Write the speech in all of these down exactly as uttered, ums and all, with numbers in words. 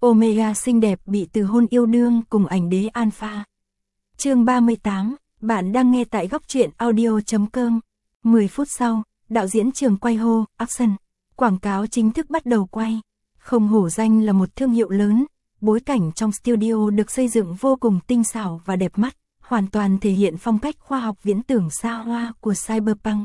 Omega xinh đẹp bị từ hôn yêu đương cùng ảnh đế Alpha. Chương ba mươi tám, bạn đang nghe tại góc truyện audio chấm com. mười phút sau, đạo diễn trường quay hô, action. Quảng cáo chính thức bắt đầu quay. Không hổ danh là một thương hiệu lớn, bối cảnh trong studio được xây dựng vô cùng tinh xảo và đẹp mắt, hoàn toàn thể hiện phong cách khoa học viễn tưởng xa hoa của Cyberpunk.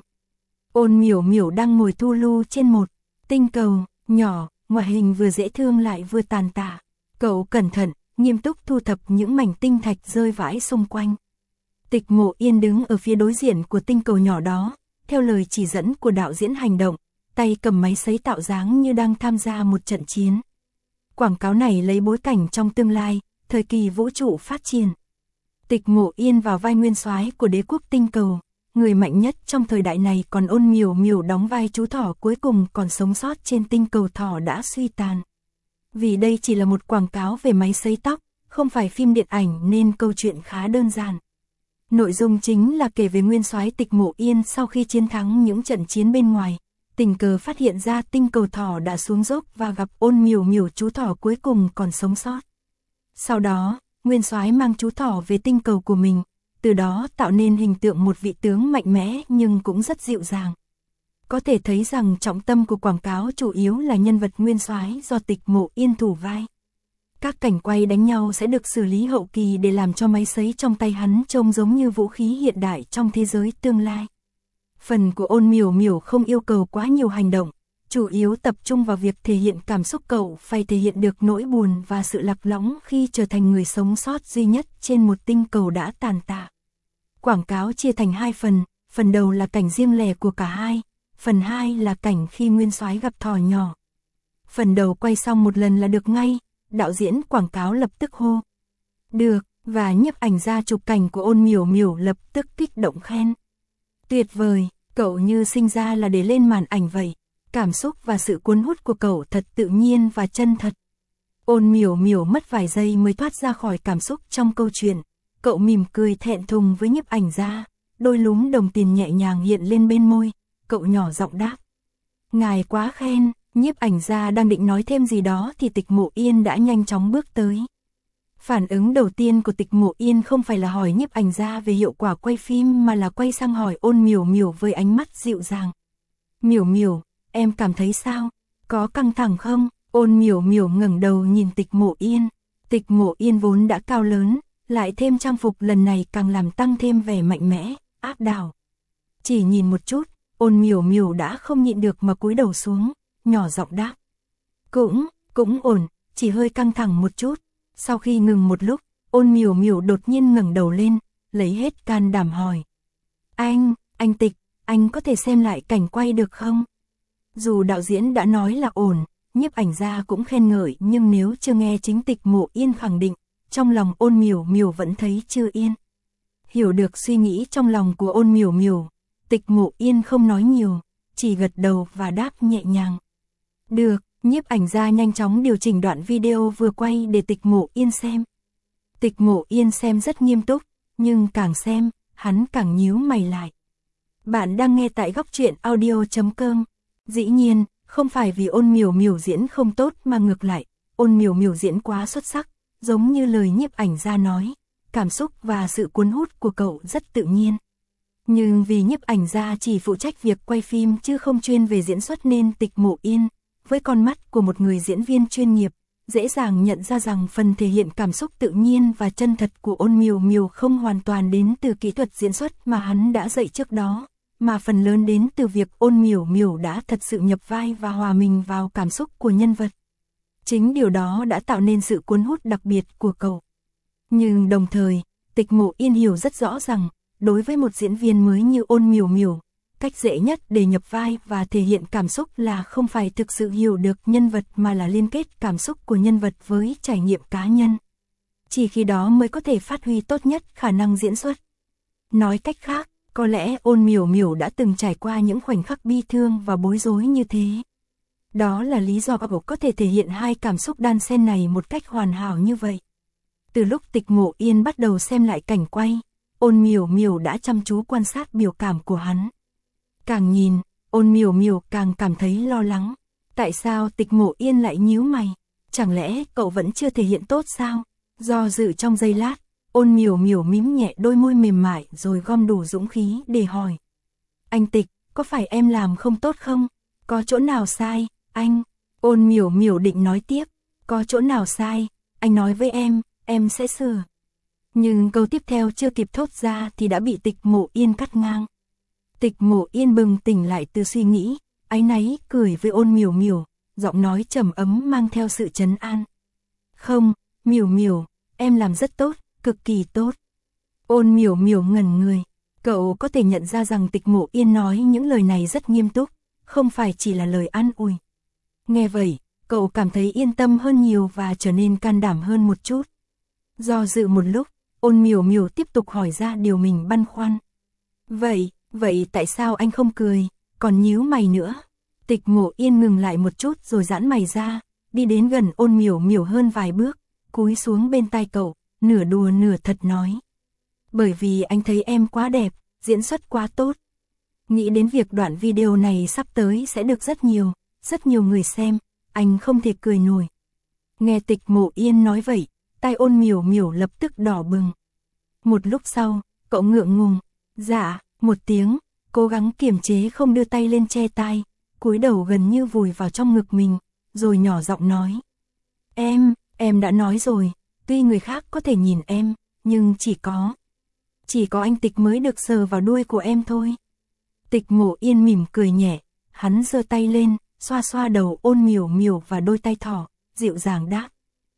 Ôn Miểu Miểu đang ngồi thu lu trên một tinh cầu nhỏ, ngoại hình vừa dễ thương lại vừa tàn tạ. Cậu cẩn thận, nghiêm túc thu thập những mảnh tinh thạch rơi vãi xung quanh. Tịch Mộ Yên đứng ở phía đối diện của tinh cầu nhỏ đó, theo lời chỉ dẫn của đạo diễn hành động, tay cầm máy sấy tạo dáng như đang tham gia một trận chiến. Quảng cáo này lấy bối cảnh trong tương lai, thời kỳ vũ trụ phát triển. Tịch Mộ Yên vào vai nguyên soái của đế quốc tinh cầu, người mạnh nhất trong thời đại này, còn Ôn Miểu Miểu đóng vai chú thỏ cuối cùng còn sống sót trên tinh cầu thỏ đã suy tàn. Vì đây chỉ là một quảng cáo về máy sấy tóc, không phải phim điện ảnh nên câu chuyện khá đơn giản. Nội dung chính là kể về nguyên soái Tịch Mộ Yên sau khi chiến thắng những trận chiến bên ngoài, tình cờ phát hiện ra tinh cầu thỏ đã xuống dốc và gặp Ôn Miểu Miểu chú thỏ cuối cùng còn sống sót. Sau đó, nguyên soái mang chú thỏ về tinh cầu của mình, từ đó tạo nên hình tượng một vị tướng mạnh mẽ nhưng cũng rất dịu dàng. Có thể thấy rằng trọng tâm của quảng cáo chủ yếu là nhân vật nguyên soái do Tịch Mộ Yên thủ vai. Các cảnh quay đánh nhau sẽ được xử lý hậu kỳ để làm cho máy sấy trong tay hắn trông giống như vũ khí hiện đại trong thế giới tương lai. Phần của Ôn Miểu Miểu không yêu cầu quá nhiều hành động, chủ yếu tập trung vào việc thể hiện cảm xúc. Cậu phải thể hiện được nỗi buồn và sự lạc lõng khi trở thành người sống sót duy nhất trên một tinh cầu đã tàn tạ. Quảng cáo chia thành hai phần, phần đầu là cảnh riêng lẻ của cả hai, phần hai là cảnh khi nguyên soái gặp thỏ nhỏ. Phần đầu quay xong một lần là được ngay, đạo diễn quảng cáo lập tức hô được, và nhiếp ảnh gia chụp cảnh của Ôn Miểu Miểu lập tức kích động khen. Tuyệt vời, cậu như sinh ra là để lên màn ảnh vậy. Cảm xúc và sự cuốn hút của cậu thật tự nhiên và chân thật. Ôn Miểu Miểu mất vài giây mới thoát ra khỏi cảm xúc trong câu chuyện. Cậu mỉm cười thẹn thùng với nhiếp ảnh gia, đôi lúm đồng tiền nhẹ nhàng hiện lên bên môi. Cậu nhỏ giọng đáp: "Ngài quá khen." Nhiếp ảnh gia đang định nói thêm gì đó thì Tịch Mộ Yên đã nhanh chóng bước tới. Phản ứng đầu tiên của Tịch Mộ Yên không phải là hỏi nhiếp ảnh gia về hiệu quả quay phim mà là quay sang hỏi Ôn Miểu Miểu với ánh mắt dịu dàng. "Miểu Miểu, em cảm thấy sao? Có căng thẳng không?" Ôn Miểu Miểu ngẩng đầu nhìn Tịch Mộ Yên. Tịch Mộ Yên vốn đã cao lớn, lại thêm trang phục lần này càng làm tăng thêm vẻ mạnh mẽ, áp đảo. Chỉ nhìn một chút, Ôn Miểu Miểu đã không nhịn được mà cúi đầu xuống, nhỏ giọng đáp: "Cũng, cũng ổn, chỉ hơi căng thẳng một chút." Sau khi ngừng một lúc, Ôn Miểu Miểu đột nhiên ngẩng đầu lên, lấy hết can đảm hỏi: "Anh, anh Tịch, anh có thể xem lại cảnh quay được không?" Dù đạo diễn đã nói là ổn, nhiếp ảnh gia cũng khen ngợi, nhưng nếu chưa nghe chính Tịch Mộ Yên khẳng định, trong lòng Ôn Miểu Miểu vẫn thấy chưa yên. Hiểu được suy nghĩ trong lòng của Ôn Miểu Miểu, Tịch Mộ Yên không nói nhiều, chỉ gật đầu và đáp nhẹ nhàng: "Được." Nhiếp ảnh gia nhanh chóng điều chỉnh đoạn video vừa quay để Tịch Mộ Yên xem. Tịch Mộ Yên xem rất nghiêm túc, nhưng càng xem, hắn càng nhíu mày lại. Bạn đang nghe tại góc truyện audio chấm com. Dĩ nhiên, không phải vì Ôn Miểu Miểu diễn không tốt mà ngược lại, Ôn Miểu Miểu diễn quá xuất sắc, giống như lời nhiếp ảnh gia nói, cảm xúc và sự cuốn hút của cậu rất tự nhiên. Nhưng vì nhiếp ảnh gia chỉ phụ trách việc quay phim chứ không chuyên về diễn xuất nên Tịch Mộ Yên, với con mắt của một người diễn viên chuyên nghiệp, dễ dàng nhận ra rằng phần thể hiện cảm xúc tự nhiên và chân thật của Ôn Miểu Miểu không hoàn toàn đến từ kỹ thuật diễn xuất mà hắn đã dạy trước đó, mà phần lớn đến từ việc Ôn Miểu Miểu đã thật sự nhập vai và hòa mình vào cảm xúc của nhân vật. Chính điều đó đã tạo nên sự cuốn hút đặc biệt của cậu. Nhưng đồng thời, Tịch Mộ Yên hiểu rất rõ rằng, đối với một diễn viên mới như Ôn Miểu Miểu, cách dễ nhất để nhập vai và thể hiện cảm xúc là không phải thực sự hiểu được nhân vật mà là liên kết cảm xúc của nhân vật với trải nghiệm cá nhân. Chỉ khi đó mới có thể phát huy tốt nhất khả năng diễn xuất. Nói cách khác, có lẽ Ôn Miểu Miểu đã từng trải qua những khoảnh khắc bi thương và bối rối như thế. Đó là lý do cậu có thể thể hiện hai cảm xúc đan xen này một cách hoàn hảo như vậy. Từ lúc Tịch Mộ Yên bắt đầu xem lại cảnh quay, Ôn Miểu Miểu đã chăm chú quan sát biểu cảm của hắn. Càng nhìn, Ôn Miểu Miểu càng cảm thấy lo lắng. Tại sao Tịch Mộ Yên lại nhíu mày? Chẳng lẽ cậu vẫn chưa thể hiện tốt sao? Do dự trong giây lát, Ôn Miểu Miểu mím nhẹ đôi môi mềm mại rồi gom đủ dũng khí để hỏi. Anh Tịch, có phải em làm không tốt không? Có chỗ nào sai, anh? Ôn Miểu Miểu định nói tiếp, có chỗ nào sai, anh nói với em, em sẽ sửa. Nhưng câu tiếp theo chưa kịp thốt ra thì đã bị Tịch Mộ Yên cắt ngang. Tịch Mộ Yên bừng tỉnh lại từ suy nghĩ, áy náy cười với Ôn Miểu Miểu, giọng nói trầm ấm mang theo sự trấn an. Không, Miểu Miểu, em làm rất tốt, cực kỳ tốt. Ôn Miểu Miểu ngẩn người, cậu có thể nhận ra rằng Tịch Mộ Yên nói những lời này rất nghiêm túc, không phải chỉ là lời an ủi. Nghe vậy, cậu cảm thấy yên tâm hơn nhiều và trở nên can đảm hơn một chút. Do dự một lúc, Ôn Miểu Miểu tiếp tục hỏi ra điều mình băn khoăn. Vậy, vậy tại sao anh không cười, còn nhíu mày nữa? Tịch Mộ Yên ngừng lại một chút rồi giãn mày ra, đi đến gần Ôn Miểu Miểu hơn vài bước, cúi xuống bên tai cậu, nửa đùa nửa thật nói. Bởi vì anh thấy em quá đẹp, diễn xuất quá tốt. Nghĩ đến việc đoạn video này sắp tới sẽ được rất nhiều, rất nhiều người xem, anh không thể cười nổi. Nghe Tịch Mộ Yên nói vậy, tai Ôn Miểu Miểu lập tức đỏ bừng. Một lúc sau, cậu ngượng ngùng, dạ, một tiếng, cố gắng kiềm chế không đưa tay lên che tai, cúi đầu gần như vùi vào trong ngực mình, rồi nhỏ giọng nói. Em, em đã nói rồi, tuy người khác có thể nhìn em, nhưng chỉ có, chỉ có anh Tịch mới được sờ vào đuôi của em thôi. Tịch Mộ Yên mỉm cười nhẹ, hắn giơ tay lên, xoa xoa đầu Ôn Miểu Miểu và đôi tay thỏ, dịu dàng đáp.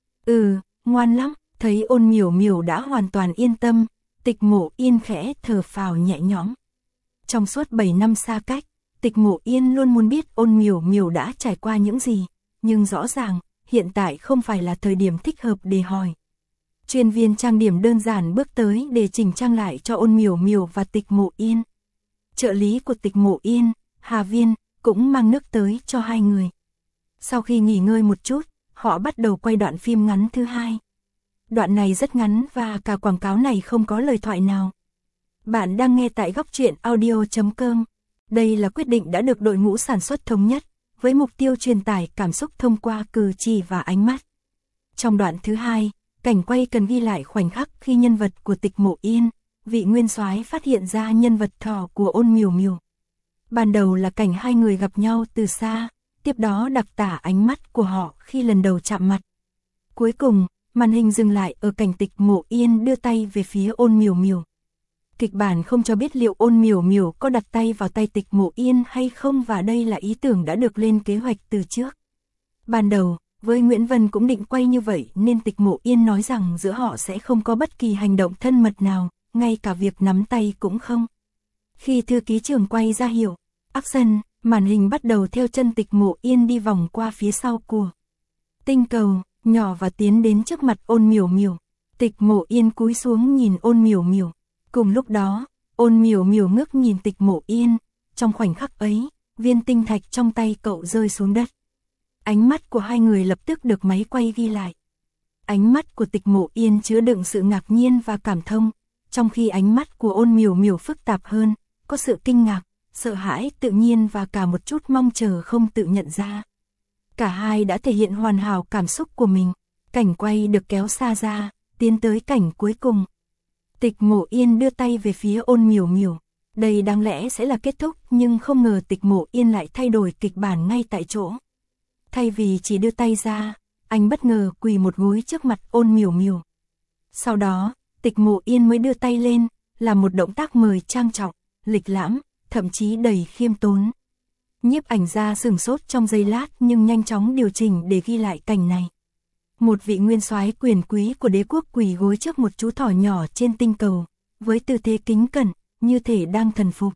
Ừ, ngoan lắm, thấy Ôn Miểu Miểu đã hoàn toàn yên tâm, Tịch Mộ Yên khẽ thở phào nhẹ nhõm. Trong suốt bảy năm xa cách, Tịch Mộ Yên luôn muốn biết Ôn Miểu Miểu đã trải qua những gì, nhưng rõ ràng, hiện tại không phải là thời điểm thích hợp để hỏi. Chuyên viên trang điểm đơn giản bước tới để chỉnh trang lại cho Ôn Miểu Miểu và Tịch Mộ Yên. Trợ lý của Tịch Mộ Yên, Hà Viên, cũng mang nước tới cho hai người. Sau khi nghỉ ngơi một chút, họ bắt đầu quay đoạn phim ngắn thứ hai. Đoạn này rất ngắn và cả quảng cáo này không có lời thoại nào. Bạn đang nghe tại góc truyện audio chấm com. Đây là quyết định đã được đội ngũ sản xuất thống nhất, với mục tiêu truyền tải cảm xúc thông qua cử chỉ và ánh mắt. Trong đoạn thứ hai, cảnh quay cần ghi lại khoảnh khắc khi nhân vật của Tịch Mộ Yên, vị nguyên soái phát hiện ra nhân vật thỏ của Ôn Miểu Miểu. Ban đầu là cảnh hai người gặp nhau từ xa, tiếp đó đặc tả ánh mắt của họ khi lần đầu chạm mặt. Cuối cùng, màn hình dừng lại ở cảnh Tịch Mộ Yên đưa tay về phía Ôn Miểu Miểu. Kịch bản không cho biết liệu Ôn Miểu Miểu có đặt tay vào tay Tịch Mộ Yên hay không, và đây là ý tưởng đã được lên kế hoạch từ trước. Ban đầu, với Nguyễn Vân cũng định quay như vậy nên Tịch Mộ Yên nói rằng giữa họ sẽ không có bất kỳ hành động thân mật nào, ngay cả việc nắm tay cũng không. Khi thư ký trưởng quay ra hiệu action, màn hình bắt đầu theo chân Tịch Mộ Yên đi vòng qua phía sau của tinh cầu, nhỏ và tiến đến trước mặt Ôn Miểu Miểu. Tịch Mộ Yên cúi xuống nhìn Ôn Miểu Miểu. Cùng lúc đó, Ôn Miểu Miểu ngước nhìn Tịch Mộ Yên. Trong khoảnh khắc ấy, viên tinh thạch trong tay cậu rơi xuống đất. Ánh mắt của hai người lập tức được máy quay ghi lại. Ánh mắt của Tịch Mộ Yên chứa đựng sự ngạc nhiên và cảm thông, trong khi ánh mắt của Ôn Miểu Miểu phức tạp hơn, có sự kinh ngạc, sợ hãi tự nhiên và cả một chút mong chờ không tự nhận ra. Cả hai đã thể hiện hoàn hảo cảm xúc của mình. Cảnh quay được kéo xa ra, tiến tới cảnh cuối cùng. Tịch Mộ Yên đưa tay về phía Ôn Miểu Miểu. Đây đáng lẽ sẽ là kết thúc, nhưng không ngờ Tịch Mộ Yên lại thay đổi kịch bản ngay tại chỗ. Thay vì chỉ đưa tay ra, anh bất ngờ quỳ một gối trước mặt Ôn Miểu Miểu. Sau đó, Tịch Mộ Yên mới đưa tay lên, làm một động tác mời trang trọng, lịch lãm, thậm chí đầy khiêm tốn. Nhiếp ảnh gia sửng sốt trong giây lát nhưng nhanh chóng điều chỉnh để ghi lại cảnh này. Một vị nguyên soái quyền quý của đế quốc quỳ gối trước một chú thỏ nhỏ trên tinh cầu, với tư thế kính cẩn, như thể đang thần phục.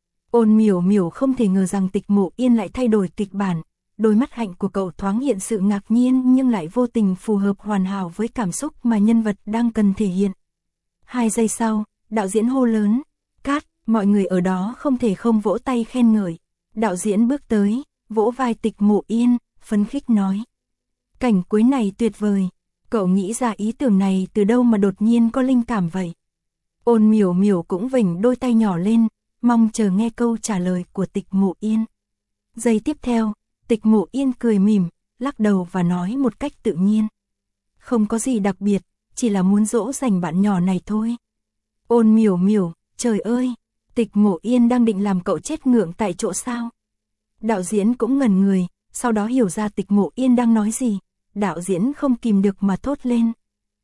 Ôn Miểu Miểu không thể ngờ rằng Tịch Mộ Yên lại thay đổi kịch bản. Đôi mắt hạnh của cậu thoáng hiện sự ngạc nhiên nhưng lại vô tình phù hợp hoàn hảo với cảm xúc mà nhân vật đang cần thể hiện. Hai giây sau, đạo diễn hô lớn, cắt, mọi người ở đó không thể không vỗ tay khen ngợi. Đạo diễn bước tới, vỗ vai Tịch Mộ Yên, phấn khích nói. Cảnh cuối này tuyệt vời, cậu nghĩ ra ý tưởng này từ đâu mà đột nhiên có linh cảm vậy? Ôn Miểu Miểu cũng vểnh đôi tay nhỏ lên, mong chờ nghe câu trả lời của Tịch Mộ Yên. Giây tiếp theo, Tịch Mộ Yên cười mỉm, lắc đầu và nói một cách tự nhiên. Không có gì đặc biệt, chỉ là muốn dỗ dành bạn nhỏ này thôi. Ôn miểu miểu, trời ơi, Tịch Mộ Yên đang định làm cậu chết ngượng tại chỗ sao? Đạo diễn cũng ngẩn người, sau đó hiểu ra Tịch Mộ Yên đang nói gì. Đạo diễn không kìm được mà thốt lên.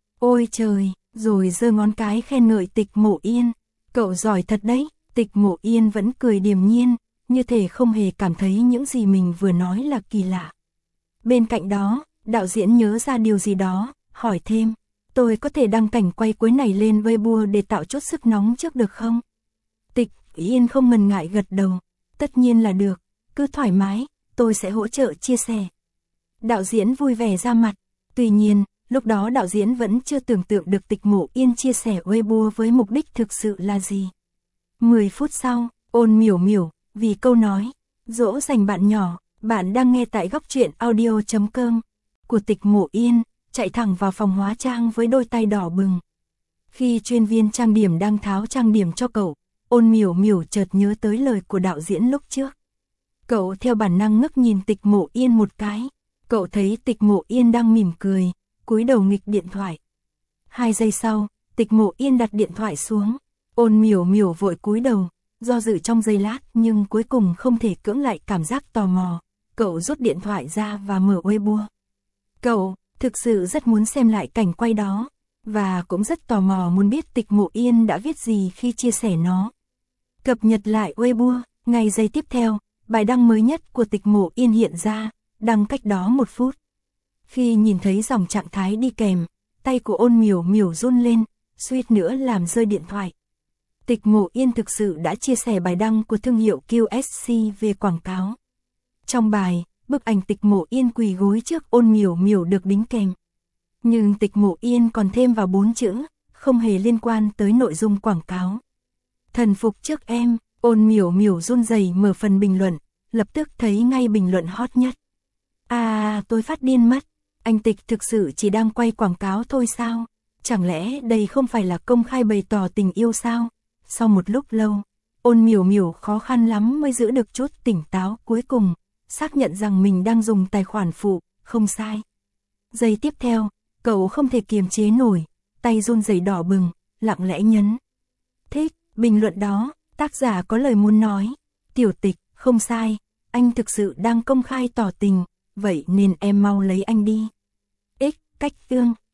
Ôi trời, rồi giơ ngón cái khen ngợi Tịch Mộ Yên. Cậu giỏi thật đấy. Tịch Mộ Yên vẫn cười điềm nhiên, như thể không hề cảm thấy những gì mình vừa nói là kỳ lạ. Bên cạnh đó, đạo diễn nhớ ra điều gì đó, hỏi thêm. Tôi có thể đăng cảnh quay cuối này lên Weibo để tạo chút sức nóng trước được không? Tịch Yên không ngần ngại gật đầu. Tất nhiên là được, cứ thoải mái, tôi sẽ hỗ trợ chia sẻ. Đạo diễn vui vẻ ra mặt. Tuy nhiên, lúc đó đạo diễn vẫn chưa tưởng tượng được Tịch Mộ Yên chia sẻ Weibo với mục đích thực sự là gì. mười phút sau, Ôn miểu miểu, vì câu nói, dỗ dành bạn nhỏ, bạn đang nghe tại góc truyện audio chấm com của Tịch Mộ Yên, chạy thẳng vào phòng hóa trang với đôi tay đỏ bừng. Khi chuyên viên trang điểm đang tháo trang điểm cho cậu, Ôn miểu miểu chợt nhớ tới lời của đạo diễn lúc trước. Cậu theo bản năng ngước nhìn Tịch Mộ Yên một cái. Cậu thấy Tịch Mộ Yên đang mỉm cười, cúi đầu nghịch điện thoại. Hai giây sau, Tịch Mộ Yên đặt điện thoại xuống. Ôn miểu miểu vội cúi đầu, do dự trong giây lát nhưng cuối cùng không thể cưỡng lại cảm giác tò mò. Cậu rút điện thoại ra và mở Weibo. Cậu thực sự rất muốn xem lại cảnh quay đó, và cũng rất tò mò muốn biết Tịch Mộ Yên đã viết gì khi chia sẻ nó. Cập nhật lại Weibo, ngay giây tiếp theo, bài đăng mới nhất của Tịch Mộ Yên hiện ra, đăng cách đó một phút. Khi nhìn thấy dòng trạng thái đi kèm, tay của Ôn miểu miểu run lên, suýt nữa làm rơi điện thoại. Tịch Mộ Yên thực sự đã chia sẻ bài đăng của thương hiệu quy ét xê về quảng cáo. Trong bài, bức ảnh Tịch Mộ Yên quỳ gối trước Ôn miểu miểu được đính kèm. Nhưng Tịch Mộ Yên còn thêm vào bốn chữ, không hề liên quan tới nội dung quảng cáo. Thần phục trước em. Ôn miểu miểu run rẩy mở phần bình luận, lập tức thấy ngay bình luận hot nhất. À, tôi phát điên mất. Anh Tịch thực sự chỉ đang quay quảng cáo thôi sao? Chẳng lẽ đây không phải là công khai bày tỏ tình yêu sao? Sau một lúc lâu, Ôn miểu miểu khó khăn lắm mới giữ được chút tỉnh táo cuối cùng, xác nhận rằng mình đang dùng tài khoản phụ, không sai. Giây tiếp theo, cậu không thể kiềm chế nổi, tay run rẩy đỏ bừng, lặng lẽ nhấn. Thích, bình luận đó. Tác giả có lời muốn nói, Tiểu Tịch, không sai, anh thực sự đang công khai tỏ tình, vậy nên em mau lấy anh đi. X, cách tương.